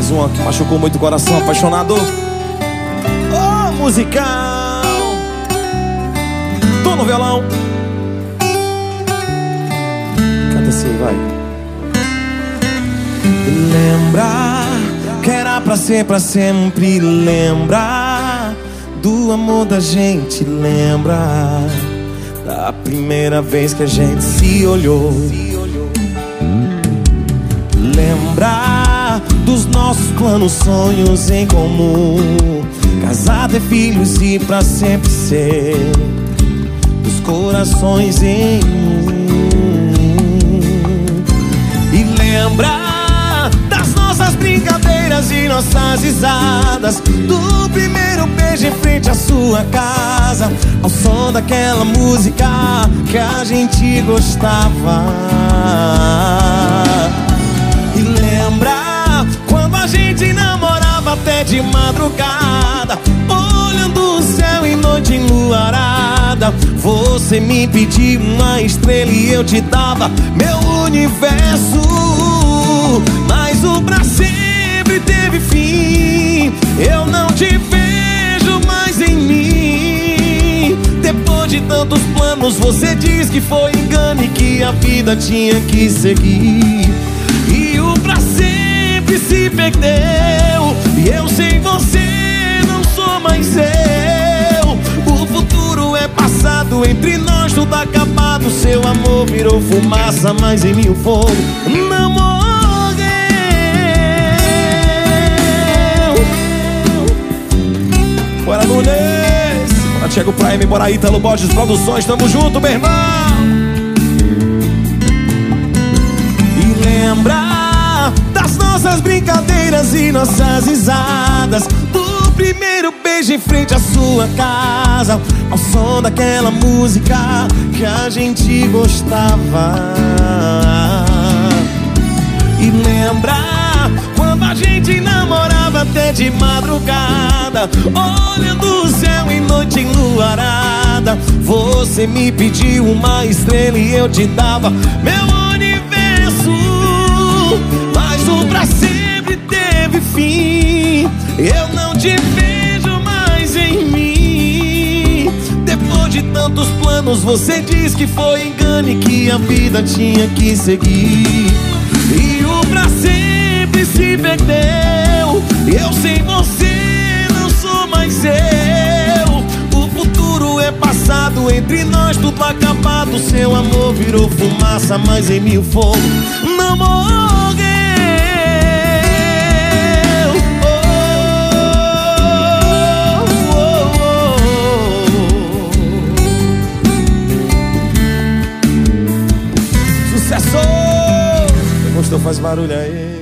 mais uma que machucou muito o coração apaixonado. Oh, musicão. Tô no violão. Canta assim, vai. Lembra que era pra sempre. Lembra do amor da gente. Lembra da primeira vez que a gente se olhou. Lembra dos nossos planos, sonhos em comum. Casar, ter filhos e pra sempre ser dos corações em um. E lembra das nossas brincadeiras e nossas risadas, do primeiro beijo em frente à sua casa, ao som daquela música que a gente gostava. E lembra quando a gente namorava até de madrugada, olhando o céu em noite enluarada. Você me pediu uma estrela e eu te dava meu universo. Mas o pra sempre teve fim. Eu não te vejo mais em mim. Depois de tantos planos, você diz que foi engano e que a vida tinha que seguir. E o pra sempre se perdeu, e eu sem você não sou mais eu. O futuro é passado, entre nós tudo acabado. Seu amor virou fumaça, mas em mim o fogo não morreu. Bora Nunes, bora Thiago Prime, bora Ítalo Borges Produções. Tamo junto, meu irmão. E lembra das nossas brincadeiras e nossas risadas, do primeiro beijo em frente à sua casa, ao som daquela música que a gente gostava. E lembra quando a gente namorava até de madrugada, olhando o céu em noite enluarada. Você me pediu uma estrela e eu te dava meu universo. Mas o pra sempre teve fim. Eu não te vejo mais em mim. Depois de tantos planos, você diz que foi engano e que a vida tinha que seguir. E o pra sempre se perdeu, eu sem você não sou mais eu. O futuro é passado, entre nós tudo acabado. Seu amor virou fumaça, mas em mim o fogo não morreu. Sucesso! Quem gostou faz barulho aí.